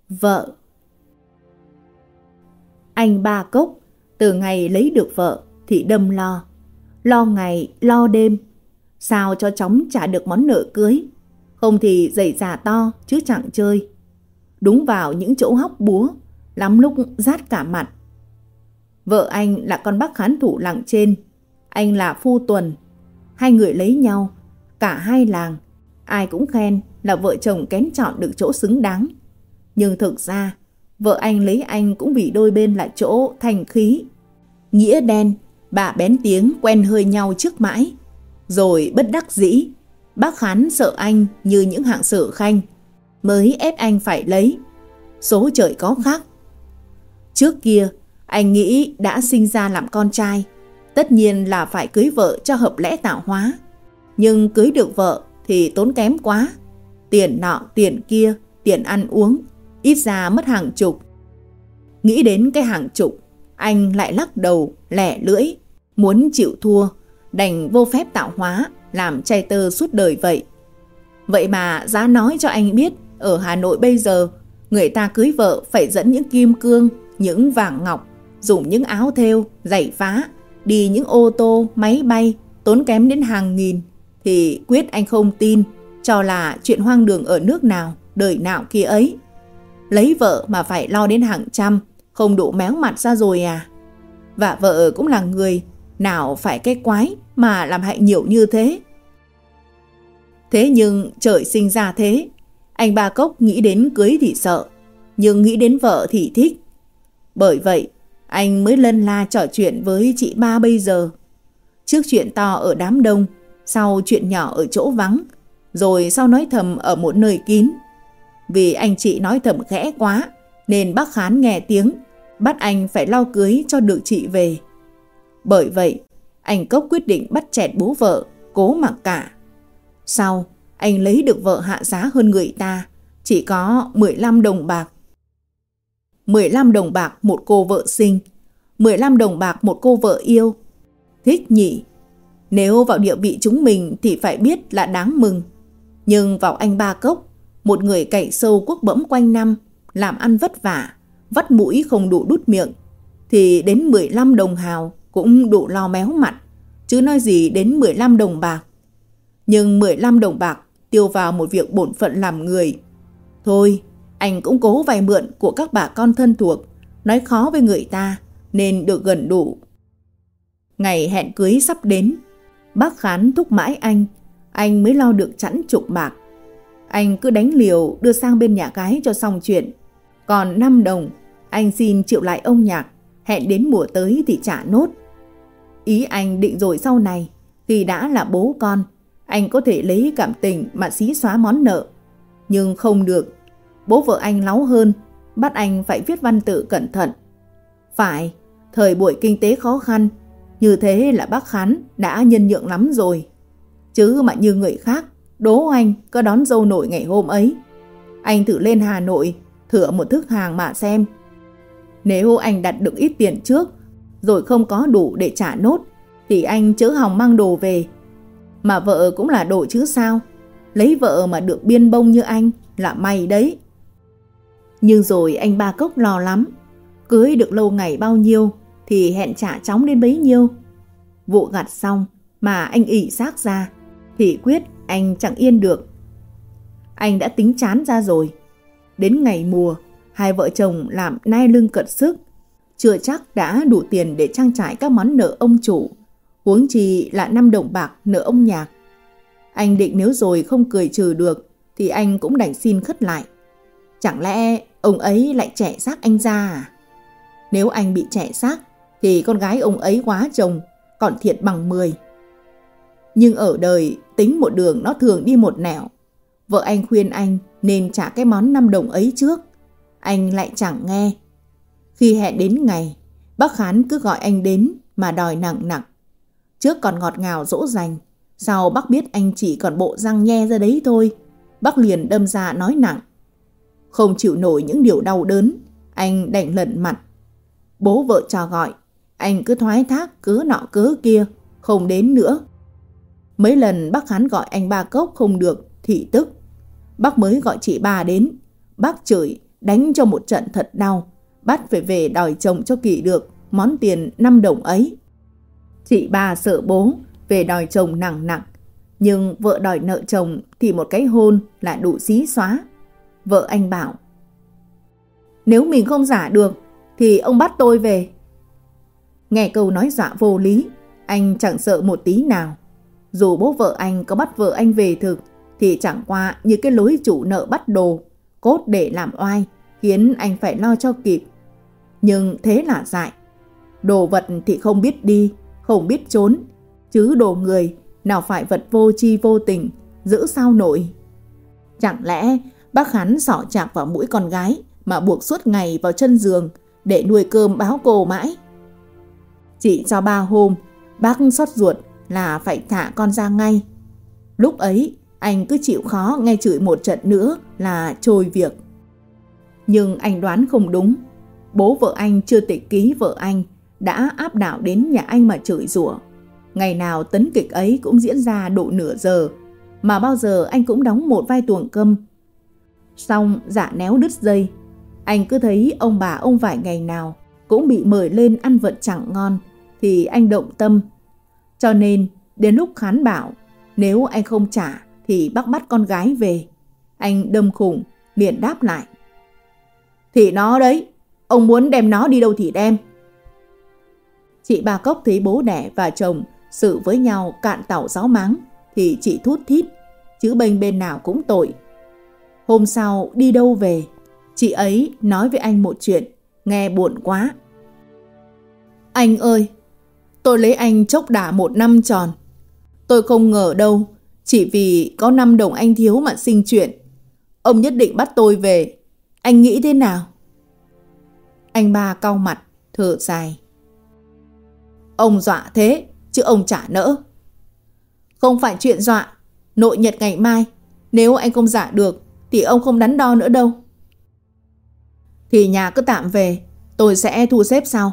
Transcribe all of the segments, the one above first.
Vợ. Anh Ba Cốc từ ngày lấy được vợ thì đâm lo ngày lo đêm, sao cho chóng trả được món nợ cưới, không thì giày già to chứ chẳng chơi. Đúng vào những chỗ hóc búa, lắm lúc rát cả mặt. Vợ anh là con bác khán thủ làng trên, anh là phu tuần. Hai người lấy nhau, cả hai làng ai cũng khen là vợ chồng kén chọn được chỗ xứng đáng. Nhưng thực ra vợ anh lấy anh cũng vì đôi bên là chỗ thành khí, nghĩa đen, bà bén tiếng quen hơi nhau trước mãi. Rồi bất đắc dĩ, bác khán sợ anh như những hạng sở khanh, mới ép anh phải lấy. Số trời có khác. Trước kia anh nghĩ đã sinh ra làm con trai, tất nhiên là phải cưới vợ cho hợp lẽ tạo hóa. Nhưng cưới được vợ thì tốn kém quá, tiền nọ tiền kia, tiền ăn uống, ít ra mất hàng chục. Nghĩ đến cái hàng chục, anh lại lắc đầu lẻ lưỡi, muốn chịu thua, đành vô phép tạo hóa, làm trai tơ suốt đời vậy. Vậy mà giá nói cho anh biết, ở Hà Nội bây giờ, người ta cưới vợ phải dẫn những kim cương, những vàng ngọc, dùng những áo thêu, giày phá, đi những ô tô, máy bay, tốn kém đến hàng nghìn, thì quyết anh không tin, cho là chuyện hoang đường ở nước nào, đời nào kia ấy. Lấy vợ mà phải lo đến hàng trăm, không đủ méo mặt ra rồi à? Và vợ cũng là người, nào phải cái quái mà làm hại nhiều như thế. Thế nhưng trời sinh ra thế, anh Ba Cốc nghĩ đến cưới thì sợ, nhưng nghĩ đến vợ thì thích. Bởi vậy anh mới lân la trò chuyện với chị Ba bây giờ. Trước chuyện to ở đám đông, sau chuyện nhỏ ở chỗ vắng, rồi sau nói thầm ở một nơi kín. Vì anh chị nói thầm khẽ quá, nên bác khán nghe tiếng, bắt anh phải lo cưới cho được chị về. Bởi vậy anh Cốc quyết định bắt chẹt bố vợ, cố mặc cả. Sau anh lấy được vợ hạ giá hơn người ta, chỉ có 15 đồng bạc. 15 đồng bạc một cô vợ sinh, 15 đồng bạc một cô vợ yêu. Thích nhỉ? Nếu vào địa vị chúng mình thì phải biết là đáng mừng. Nhưng vào anh Ba Cốc, một người cày sâu cuốc bẫm quanh năm, làm ăn vất vả, vắt mũi không đủ đút miệng, thì đến 15 đồng hào cũng đủ lo méo mặt, chứ nói gì đến 15 đồng bạc. Nhưng 15 đồng bạc tiêu vào một việc bổn phận làm người. Thôi, anh cũng cố vay mượn của các bà con thân thuộc, nói khó với người ta nên được gần đủ. Ngày hẹn cưới sắp đến, bác khán thúc mãi anh mới lo được chẵn chục bạc. Anh cứ đánh liều đưa sang bên nhà gái cho xong chuyện. Còn 5 đồng anh xin chịu lại ông Nhạc, hẹn đến mùa tới thì trả nốt. Ý anh định rồi sau này, khi đã là bố con, anh có thể lấy cảm tình mà xí xóa món nợ. Nhưng không được, bố vợ anh láu hơn, bắt anh phải viết văn tự cẩn thận. Phải, thời buổi kinh tế khó khăn, như thế là bác khán đã nhân nhượng lắm rồi. Chứ mà như người khác, đố anh có đón dâu nổi ngày hôm ấy. Anh thử lên Hà Nội, thử một thức hàng mà xem. Nếu anh đặt được ít tiền trước, rồi không có đủ để trả nốt, thì anh chớ hòng mang đồ về. Mà vợ cũng là đồ chứ sao. Lấy vợ mà được biên bông như anh là may đấy. Nhưng rồi anh Ba Cốc lo lắm. Cưới được lâu ngày bao nhiêu thì hẹn trả chóng đến bấy nhiêu. Vụ gặt xong mà anh ỷ xác ra thì quyết anh chẳng yên được. Anh đã tính chán ra rồi. Đến ngày mùa, hai vợ chồng làm nai lưng cật sức, chưa chắc đã đủ tiền để trang trải các món nợ ông chủ, huống chi là 5 đồng bạc nợ ông Nhạc. Anh định nếu rồi không cười trừ được thì anh cũng đành xin khất lại. Chẳng lẽ ông ấy lại trẻ xác anh ra à? Nếu anh bị trẻ xác thì con gái ông ấy quá chồng, còn thiệt bằng 10. Nhưng ở đời tính một đường nó thường đi một nẻo. Vợ anh khuyên anh nên trả cái món 5 đồng ấy trước, anh lại chẳng nghe. Khi hẹn đến ngày, bác khán cứ gọi anh đến mà đòi nặng nặng. Trước còn ngọt ngào dỗ dành, sau bác biết anh chỉ còn bộ răng nhe ra đấy thôi, bác liền đâm ra nói nặng. Không chịu nổi những điều đau đớn, anh đành lẩn mặt. Bố vợ cho gọi, anh cứ thoái thác cớ nọ cớ kia, không đến nữa. Mấy lần bác khán gọi anh Ba Cốc không được thì tức. Bác mới gọi chị Ba đến, bác chửi đánh cho một trận thật đau, bắt phải về đòi chồng cho kỷ được món tiền 5 đồng ấy. Chị ba sợ bố về đòi chồng nặng nặng, nhưng vợ đòi nợ chồng thì một cái hôn là đủ xí xóa. Vợ anh bảo: nếu mình không giả được thì ông bắt tôi về. Nghe câu nói dọa vô lý, anh chẳng sợ một tí nào. Dù bố vợ anh có bắt vợ anh về thực thì chẳng qua như cái lối chủ nợ bắt đồ, cốt để làm oai, khiến anh phải lo cho kịp. Nhưng thế là dại. Đồ vật thì không biết đi, không biết trốn, chứ đồ người nào phải vật vô tri vô tình, giữ sao nổi. Chẳng lẽ bác hắn xỏ chạc vào mũi con gái mà buộc suốt ngày vào chân giường để nuôi cơm báo cô mãi? Chỉ cho 3 hôm, bác xót ruột là phải thả con ra ngay. Lúc ấy anh cứ chịu khó nghe chửi một trận nữa là trôi việc. Nhưng anh đoán không đúng. Bố vợ anh chưa tịch ký vợ anh đã áp đảo đến nhà anh mà chửi rủa. Ngày nào tấn kịch ấy cũng diễn ra độ nửa giờ, mà bao giờ anh cũng đóng một vai tuồng câm. Xong dạ néo đứt dây, anh cứ thấy ông bà ông vải ngày nào cũng bị mời lên ăn vật chẳng ngon, thì anh động tâm. Cho nên đến lúc khán bảo nếu anh không trả thì bác bắt con gái về, anh đâm khủng liền đáp lại: thì nó đấy, ông muốn đem nó đi đâu thì đem. Chị Ba Cốc thấy bố đẻ và chồng xử với nhau cạn tảo giáo máng thì chị thút thít, chứ bênh bên nào cũng tội. Hôm sau đi đâu về, chị ấy nói với anh một chuyện nghe buồn quá. Anh ơi, tôi lấy anh chốc đả 1 năm tròn. Tôi không ngờ đâu, chỉ vì có 5 đồng anh thiếu mà sinh chuyện. Ông nhất định bắt tôi về. Anh nghĩ thế nào? Anh Ba cau mặt, thở dài. Ông dọa thế, chứ ông chả nỡ. Không phải chuyện dọa. Nội nhật ngày mai, nếu anh không giả được thì ông không đắn đo nữa đâu. Thì nhà cứ tạm về, tôi sẽ thu xếp sau.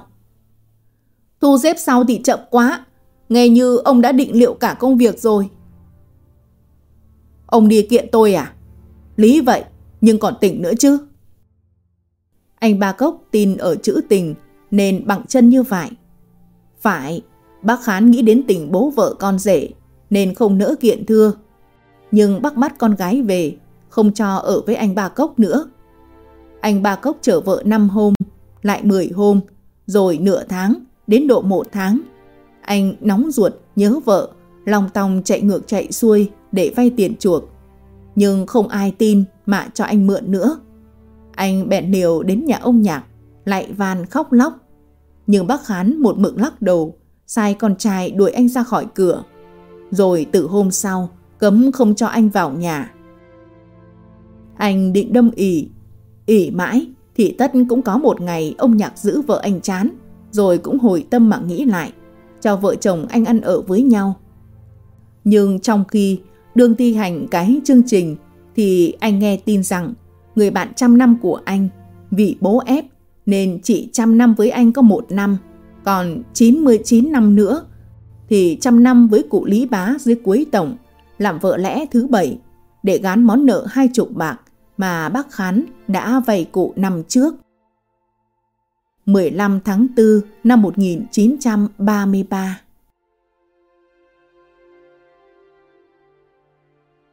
Thu xếp sau thì chậm quá. Nghe như ông đã định liệu cả công việc rồi. Ông đi kiện tôi à? Lý vậy, nhưng còn tình nữa chứ. Anh Ba Cốc tin ở chữ tình nên bằng chân như vậy. Phải, bác Khán nghĩ đến tình bố vợ con rể nên không nỡ kiện thưa. Nhưng bác bắt con gái về, không cho ở với anh Ba Cốc nữa. Anh Ba Cốc chở vợ 5 hôm, lại 10 hôm, rồi nửa tháng, đến độ 1 tháng. Anh nóng ruột, nhớ vợ, lòng tòng chạy ngược chạy xuôi để vay tiền chuộc. Nhưng không ai tin mà cho anh mượn nữa. Anh bèn liều đến nhà ông Nhạc, lại van khóc lóc. Nhưng bác Khán một mực lắc đầu, sai con trai đuổi anh ra khỏi cửa. Rồi từ hôm sau, cấm không cho anh vào nhà. Anh định đâm ỉ mãi thì tất cũng có một ngày ông Nhạc giữ vợ anh chán, rồi cũng hồi tâm mà nghĩ lại, cho vợ chồng anh ăn ở với nhau. Nhưng trong khi đương thi hành cái chương trình thì anh nghe tin rằng người bạn 100 năm của anh vì bố ép nên chỉ 100 năm với anh có 1 năm, còn 99 năm nữa thì 100 năm với cụ Lý Bá dưới cuối tổng, làm vợ lẽ thứ 7 để gán món nợ 20 bạc mà bác Khán đã vay cụ năm trước. 15 tháng 4 năm 1933.